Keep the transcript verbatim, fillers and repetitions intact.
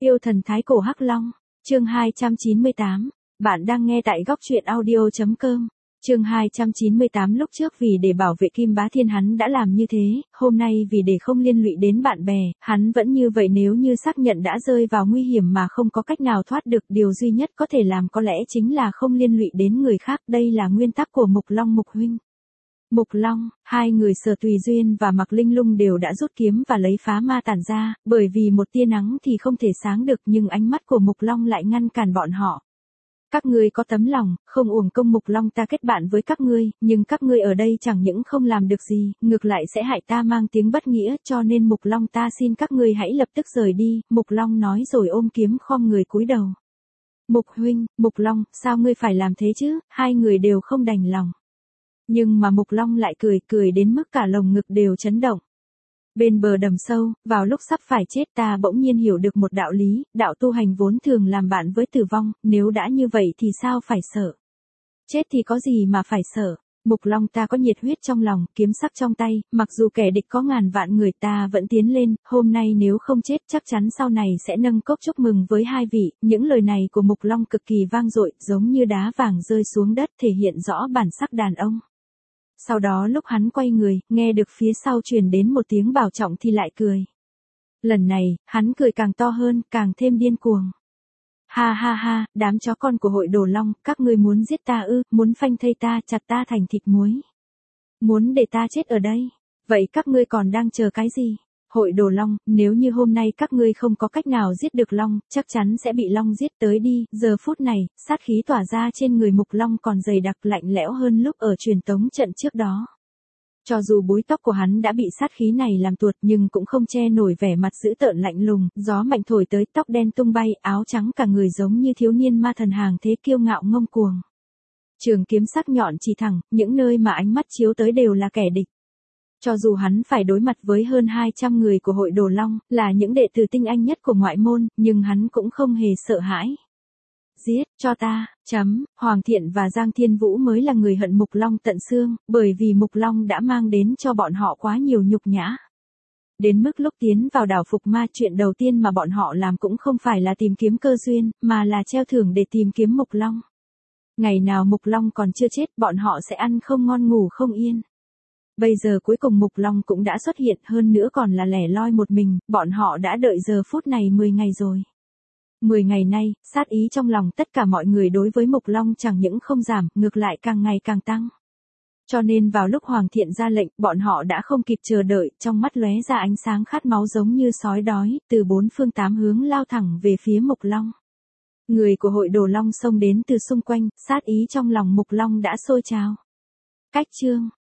Yêu thần thái cổ Hắc Long, chương hai trăm chín mươi tám, bạn đang nghe tại góc truyện audio chấm com. Chương hai trăm chín mươi tám lúc trước vì để bảo vệ Kim Bá Thiên hắn đã làm như thế, hôm nay vì để không liên lụy đến bạn bè, hắn vẫn như vậy nếu như xác nhận đã rơi vào nguy hiểm mà không có cách nào thoát được, điều duy nhất có thể làm có lẽ chính là không liên lụy đến người khác, đây là nguyên tắc của Mục Long Mục huynh. Mục Long, hai người Sở Tùy Duyên và Mạc Linh Lung đều đã rút kiếm và lấy phá ma tản ra, bởi vì một tia nắng thì không thể sáng được nhưng ánh mắt của Mục Long lại ngăn cản bọn họ. Các ngươi có tấm lòng, không uổng công Mục Long ta kết bạn với các ngươi, nhưng các ngươi ở đây chẳng những không làm được gì, ngược lại sẽ hại ta mang tiếng bất nghĩa, cho nên Mục Long ta xin các ngươi hãy lập tức rời đi, Mục Long nói rồi ôm kiếm khom người cúi đầu. Mục huynh, Mục Long, sao ngươi phải làm thế chứ, hai người đều không đành lòng. Nhưng mà Mục Long lại cười, cười đến mức cả lồng ngực đều chấn động. Bên bờ đầm sâu, vào lúc sắp phải chết ta bỗng nhiên hiểu được một đạo lý, đạo tu hành vốn thường làm bạn với tử vong, nếu đã như vậy thì sao phải sợ. Chết thì có gì mà phải sợ. Mục Long ta có nhiệt huyết trong lòng, kiếm sắc trong tay, mặc dù kẻ địch có ngàn vạn người ta vẫn tiến lên, hôm nay nếu không chết chắc chắn sau này sẽ nâng cốc chúc mừng với hai vị, những lời này của Mục Long cực kỳ vang dội, giống như đá vàng rơi xuống đất thể hiện rõ bản sắc đàn ông. Sau đó lúc hắn quay người, nghe được phía sau truyền đến một tiếng bảo trọng thì lại cười. Lần này, hắn cười càng to hơn, càng thêm điên cuồng. Ha ha ha, đám chó con của hội Đồ Long, các ngươi muốn giết ta ư, muốn phanh thây ta, chặt ta thành thịt muối. Muốn để ta chết ở đây, vậy các ngươi còn đang chờ cái gì? Hội Đồ Long, nếu như hôm nay các ngươi không có cách nào giết được Long, chắc chắn sẽ bị Long giết tới đi, giờ phút này, sát khí tỏa ra trên người Mục Long còn dày đặc lạnh lẽo hơn lúc ở truyền tống trận trước đó. Cho dù búi tóc của hắn đã bị sát khí này làm tuột nhưng cũng không che nổi vẻ mặt dữ tợn lạnh lùng, gió mạnh thổi tới tóc đen tung bay, áo trắng cả người giống như thiếu niên ma thần hàng thế kiêu ngạo ngông cuồng. Trường kiếm sắc nhọn chỉ thẳng, những nơi mà ánh mắt chiếu tới đều là kẻ địch. Cho dù hắn phải đối mặt với hơn hai trăm người của hội Đồ Long, là những đệ tử tinh anh nhất của ngoại môn, nhưng hắn cũng không hề sợ hãi. Giết, cho ta, chấm, Hoàng Thiện và Giang Thiên Vũ mới là người hận Mục Long tận xương, bởi vì Mục Long đã mang đến cho bọn họ quá nhiều nhục nhã. Đến mức lúc tiến vào đảo Phục Ma chuyện đầu tiên mà bọn họ làm cũng không phải là tìm kiếm cơ duyên, mà là treo thưởng để tìm kiếm Mục Long. Ngày nào Mục Long còn chưa chết bọn họ sẽ ăn không ngon ngủ không yên. Bây giờ cuối cùng Mục Long cũng đã xuất hiện hơn nữa còn là lẻ loi một mình, bọn họ đã đợi giờ phút này mười ngày rồi. mười ngày nay, sát ý trong lòng tất cả mọi người đối với Mục Long chẳng những không giảm, ngược lại càng ngày càng tăng. Cho nên vào lúc Hoàng Thiện ra lệnh, bọn họ đã không kịp chờ đợi, trong mắt lóe ra ánh sáng khát máu giống như sói đói, từ bốn phương tám hướng lao thẳng về phía Mục Long. Người của hội Đồ Long xông đến từ xung quanh, sát ý trong lòng Mục Long đã sôi trào. Cách chương